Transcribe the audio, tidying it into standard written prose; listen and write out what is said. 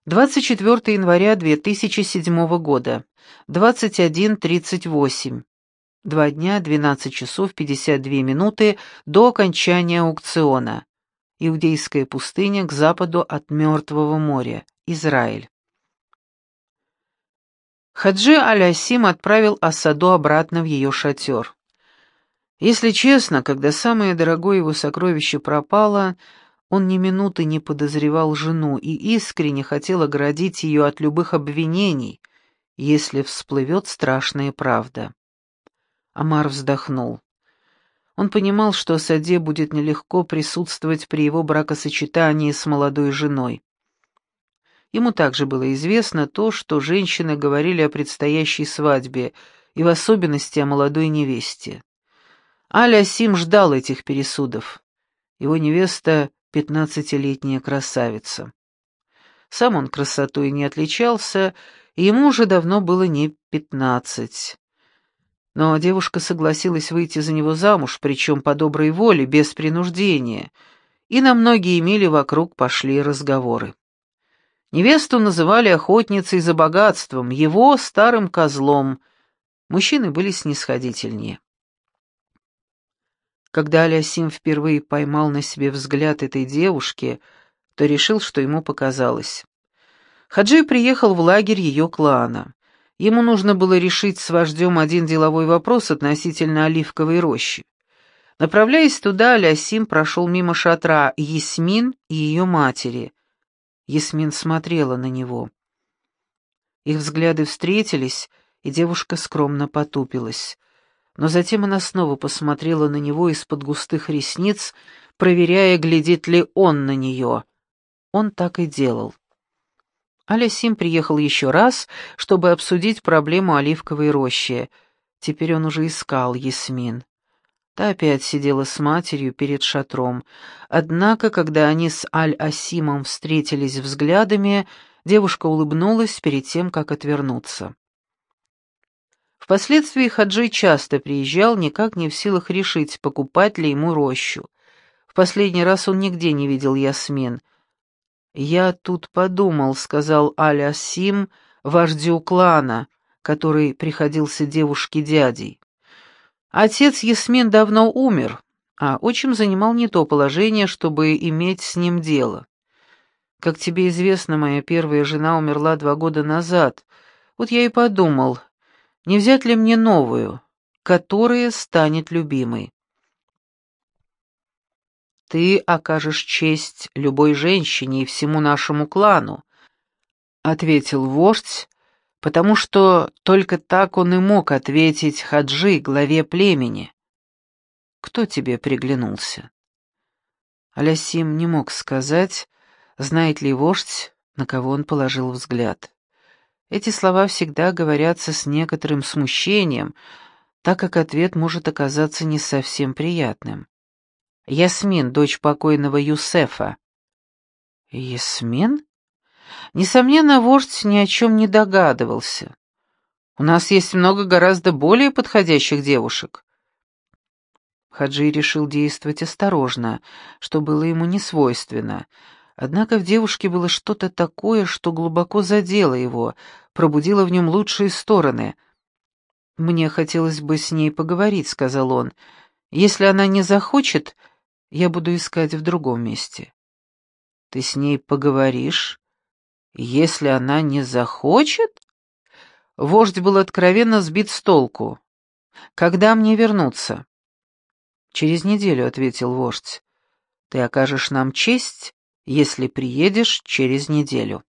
24 января 2007 года, 21:38. 2 дня, 12 часов 52 минуты до окончания аукциона. Иудейская пустыня к западу от Мертвого моря, Израиль. Хаджи Аль-Асим отправил Асаду обратно в ее шатер. Если честно, когда самое дорогое его сокровище пропало, он ни минуты не подозревал жену и искренне хотел оградить ее от любых обвинений, если всплывет страшная правда. Омар вздохнул. Он понимал, что Асаде будет нелегко присутствовать при его бракосочетании с молодой женой. Ему также было известно то, что женщины говорили о предстоящей свадьбе, и в особенности о молодой невесте. Аль-Асим ждал этих пересудов. Его невеста — 15-летняя красавица. Сам он красотой не отличался, и ему уже давно было не 15. Но девушка согласилась выйти за него замуж, причем по доброй воле, без принуждения, и на многие мили вокруг пошли разговоры. Невесту называли охотницей за богатством, его — старым козлом. Мужчины были снисходительнее. Когда Аль-Асим впервые поймал на себе взгляд этой девушки, то решил, что ему показалось. Хаджи приехал в лагерь ее клана. Ему нужно было решить с вождем один деловой вопрос относительно оливковой рощи. Направляясь туда, Аль-Асим прошел мимо шатра Ясмин и ее матери. Ясмин смотрела на него. Их взгляды встретились, и девушка скромно потупилась. Но затем она снова посмотрела на него из-под густых ресниц, проверяя, глядит ли он на нее. Он так и делал. Аль-Асим приехал еще раз, чтобы обсудить проблему оливковой рощи. Теперь он уже искал Ясмин. Та опять сидела с матерью перед шатром. Однако, когда они с Аль-Асимом встретились взглядами, девушка улыбнулась перед тем, как отвернуться. Впоследствии Хаджи часто приезжал, никак не в силах решить, покупать ли ему рощу. В последний раз он нигде не видел Ясмин. «Я тут подумал», — сказал Аль-Асим вождю клана, который приходился девушке дядей. «Отец Ясмин давно умер, а отчим занимал не то положение, чтобы иметь с ним дело. Как тебе известно, моя первая жена умерла 2 года назад. Вот я и подумал, не взять ли мне новую, которая станет любимой?» «Ты окажешь честь любой женщине и всему нашему клану», — ответил вождь, потому что только так он и мог ответить Хаджи, главе племени. «Кто тебе приглянулся?» Аль-Асим не мог сказать, знает ли вождь, на кого он положил взгляд. Эти слова всегда говорятся с некоторым смущением, так как ответ может оказаться не совсем приятным. «Ясмин, дочь покойного Юсефа». «Ясмин?» Несомненно, вождь ни о чем не догадывался. «У нас есть много гораздо более подходящих девушек». Хаджи решил действовать осторожно, что было ему не свойственно. Однако в девушке было что-то такое, что глубоко задело его, пробудило в нем лучшие стороны. «Мне хотелось бы с ней поговорить», — сказал он. «Если она не захочет, я буду искать в другом месте». «Ты с ней поговоришь, если она не захочет?» Вождь был откровенно сбит с толку. «Когда мне вернуться?» «Через неделю», — ответил вождь. «Ты окажешь нам честь, если приедешь через неделю».